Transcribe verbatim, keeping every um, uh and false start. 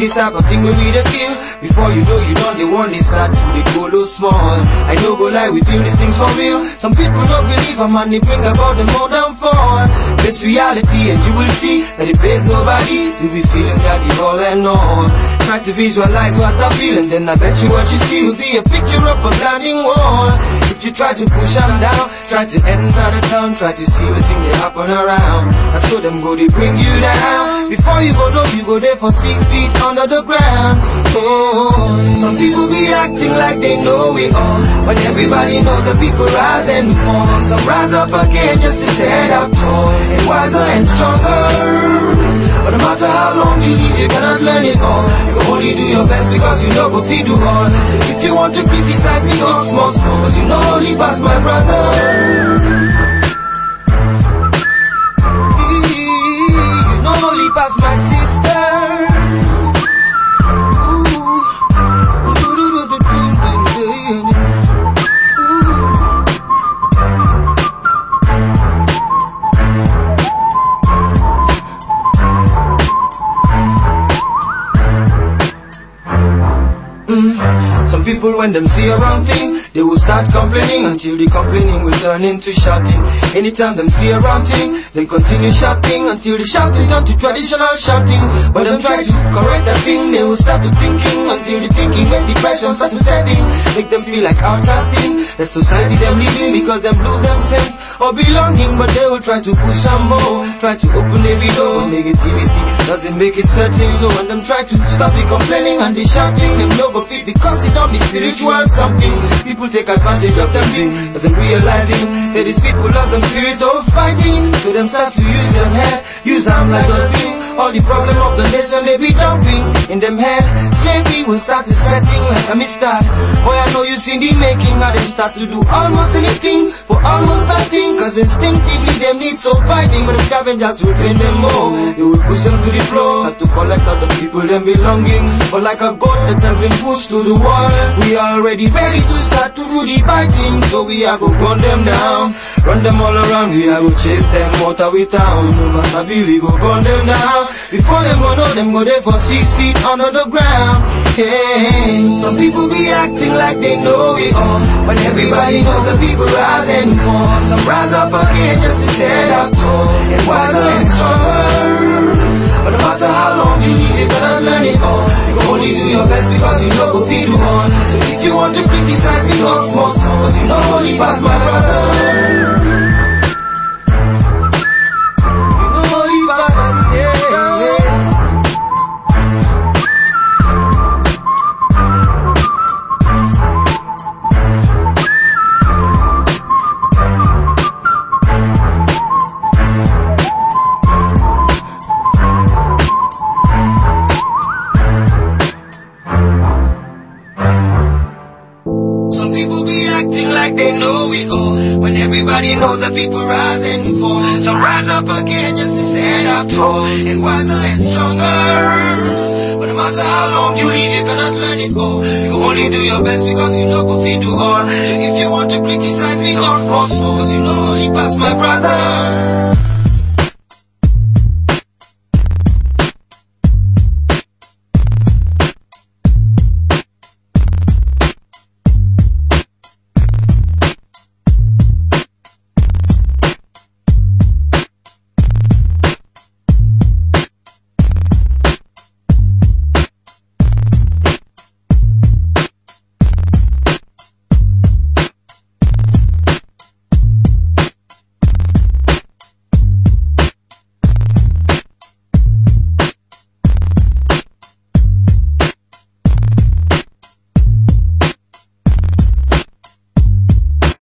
this type of thing we really feel. Before you know you done the one, they start to they go low small. I know go lie, we feel these things for real. Some people don't believe a man, they bring about them more downfall. It's reality and you will see that it pays nobody to be feeling that you all and all. Try to visualize what I feel and then I bet you what you see will be a picture of a blinding wall. If you try to push them down, try to enter the town, try to see what thing they happen around. That's so them go, they bring you down. Before you go know, you go there for six feet under the ground. Oh, some people be acting like they know it all, when everybody knows the people rise and fall. Some rise up again just to stand up tall and wiser and stronger. But no matter how long you live, you cannot learn it all. You can only do your best because you know go feed you all. So if you want to criticize me, go small, small, cause you know only pass my brother. You know only pass my sister. Some people when them see a wrong thing, they will start complaining until the complaining will turn into shouting. Anytime them see a wrong thing, then continue shouting until the shouting turn to traditional shouting. When them try to correct that thing, they will start to thinking until the thinking when depression start to set in. Make them feel like outcasting, the society them living because them lose them sense or belonging. But they will try to push some more, try to open every door. Negativity doesn't make it certain. So when them try to stop the complaining and the shouting, them no go fit because it don't be spiritual something. People take advantage of them being, doesn't realizing that these people love them spirit of fighting. So them start to use them head, use them like a thing. All the problem of the nation they be dumping in them head. Slavery will start to setting like a mistake. Boy, I know you seen the making, how they start to do almost anything for almost nothing. Cause instinctively them need so fighting, but the scavengers will train them more. They will push them to the floor, start to collect other people them belonging. But like a goat that has been pushed to the wall, we are already ready to start to do the fighting. So we are go gun them down, run them all around. We are go chase them out of we town. No matter we go gun them down. Before them go know them go there for six feet under the ground. Hey, some people be acting like they know it all, when everybody knows the people rise and fall. Some rise up again just to stand up tall and wiser and stronger. But no matter how long you live, you cannot learn it all. You can only do your best because you know go feed you on. So if you want to criticize me, go small, small, cause you know only pass my brother. You know only pass my sister. They know it all, when everybody knows that people rise and fall. Some rise up again just to stand up tall and wiser and stronger. But no matter how long you live, you cannot learn it all. You can only do your best because you know go feed you all. So if you want to criticize me, go small, small, cause you know only pass my brother.